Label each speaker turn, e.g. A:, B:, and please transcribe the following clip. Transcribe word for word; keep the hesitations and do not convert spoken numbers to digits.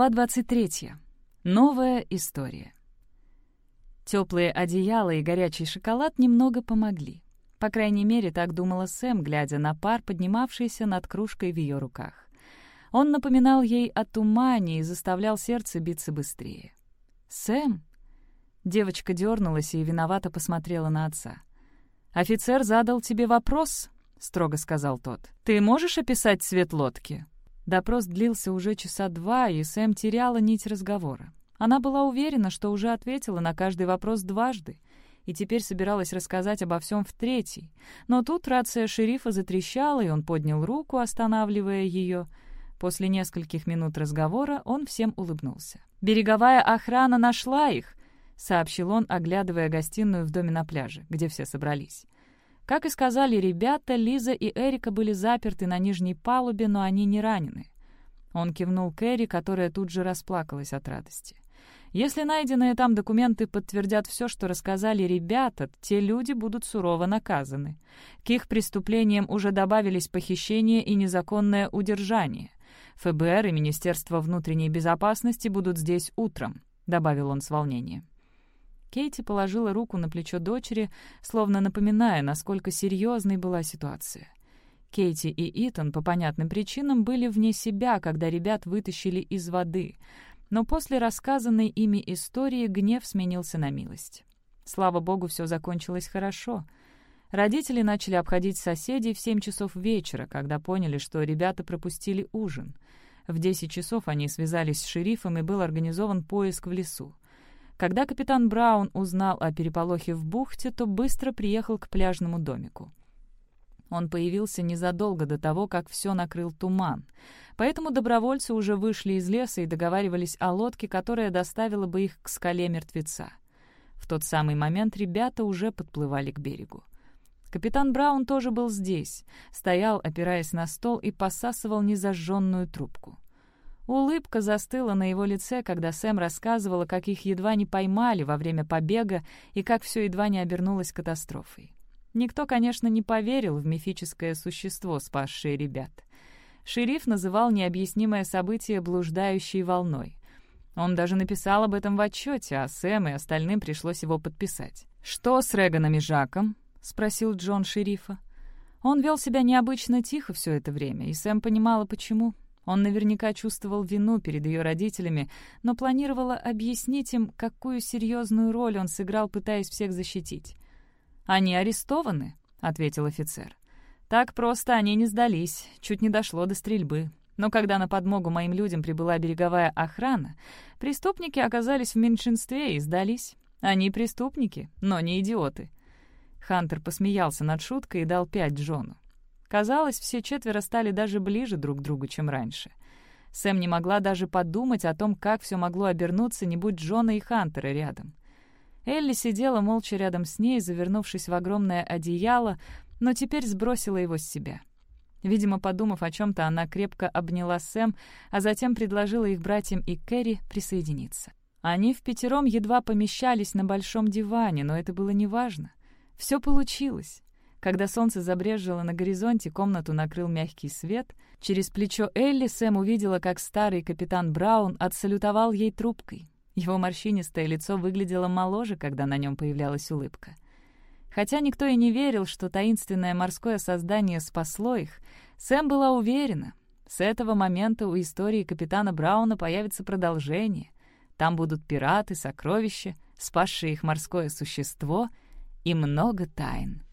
A: Глава двадцать третья. Новая история. Теплые одеяла и горячий шоколад немного помогли. По крайней мере, так думала Сэм, глядя на пар, поднимавшийся над кружкой в ее руках. Он напоминал ей о тумане и заставлял сердце биться быстрее. «Сэм?» Девочка дернулась и виновато посмотрела на отца. «Офицер задал тебе вопрос?» — строго сказал тот. «Ты можешь описать цвет лодки?» Допрос длился уже часа два, и Сэм теряла нить разговора. Она была уверена, что уже ответила на каждый вопрос дважды, и теперь собиралась рассказать обо всем в третий. Но тут рация шерифа затрещала, и он поднял руку, останавливая ее. После нескольких минут разговора он всем улыбнулся. «Береговая охрана нашла их!» — сообщил он, оглядывая гостиную в доме на пляже, где все собрались. Как и сказали ребята, Лиза и Эрика были заперты на нижней палубе, но они не ранены. Он кивнул к Эри, которая тут же расплакалась от радости. Если найденные там документы подтвердят все, что рассказали ребята, те люди будут сурово наказаны. К их преступлениям уже добавились похищение и незаконное удержание. эф бэ эр и Министерство внутренней безопасности будут здесь утром», — добавил он с волнением. Кейти положила руку на плечо дочери, словно напоминая, насколько серьезной была ситуация. Кейти и Итан по понятным причинам были вне себя, когда ребят вытащили из воды, но после рассказанной ими истории гнев сменился на милость. Слава богу, все закончилось хорошо. Родители начали обходить соседей в семь часов вечера, когда поняли, что ребята пропустили ужин. В десять часов они связались с шерифом, и был организован поиск в лесу. Когда капитан Браун узнал о переполохе в бухте, то быстро приехал к пляжному домику. Он появился незадолго до того, как все накрыл туман. Поэтому добровольцы уже вышли из леса и договаривались о лодке, которая доставила бы их к скале мертвеца. В тот самый момент ребята уже подплывали к берегу. Капитан Браун тоже был здесь, стоял, опираясь на стол, и посасывал незажженную трубку. Улыбка застыла на его лице, когда Сэм рассказывала, как их едва не поймали во время побега и как все едва не обернулось катастрофой. Никто, конечно, не поверил в мифическое существо, спасшее ребят. Шериф называл необъяснимое событие блуждающей волной. Он даже написал об этом в отчете, а Сэм и остальным пришлось его подписать. «Что с Реганом и Жаком?» — спросил Джон шерифа. Он вел себя необычно тихо все это время, и Сэм понимала, почему. Он наверняка чувствовал вину перед ее родителями, но планировала объяснить им, какую серьезную роль он сыграл, пытаясь всех защитить. «Они арестованы», — ответил офицер. «Так просто они не сдались, чуть не дошло до стрельбы. Но когда на подмогу моим людям прибыла береговая охрана, преступники оказались в меньшинстве и сдались. Они преступники, но не идиоты». Хантер посмеялся над шуткой и дал пять Джону. Казалось, все четверо стали даже ближе друг к другу, чем раньше. Сэм не могла даже подумать о том, как все могло обернуться, не будь Джона и Хантера рядом. Элли сидела молча рядом с ней, завернувшись в огромное одеяло, но теперь сбросила его с себя. Видимо, подумав о чем-то, она крепко обняла Сэм, а затем предложила их братьям и Кэрри присоединиться. Они впятером едва помещались на большом диване, но это было неважно. Все получилось. Когда солнце забрежило на горизонте, комнату накрыл мягкий свет. Через плечо Элли Сэм увидела, как старый капитан Браун отсалютовал ей трубкой. Его морщинистое лицо выглядело моложе, когда на нем появлялась улыбка. Хотя никто и не верил, что таинственное морское создание спасло их, Сэм была уверена, с этого момента у истории капитана Брауна появится продолжение. Там будут пираты, сокровища, спасшее их морское существо и много тайн.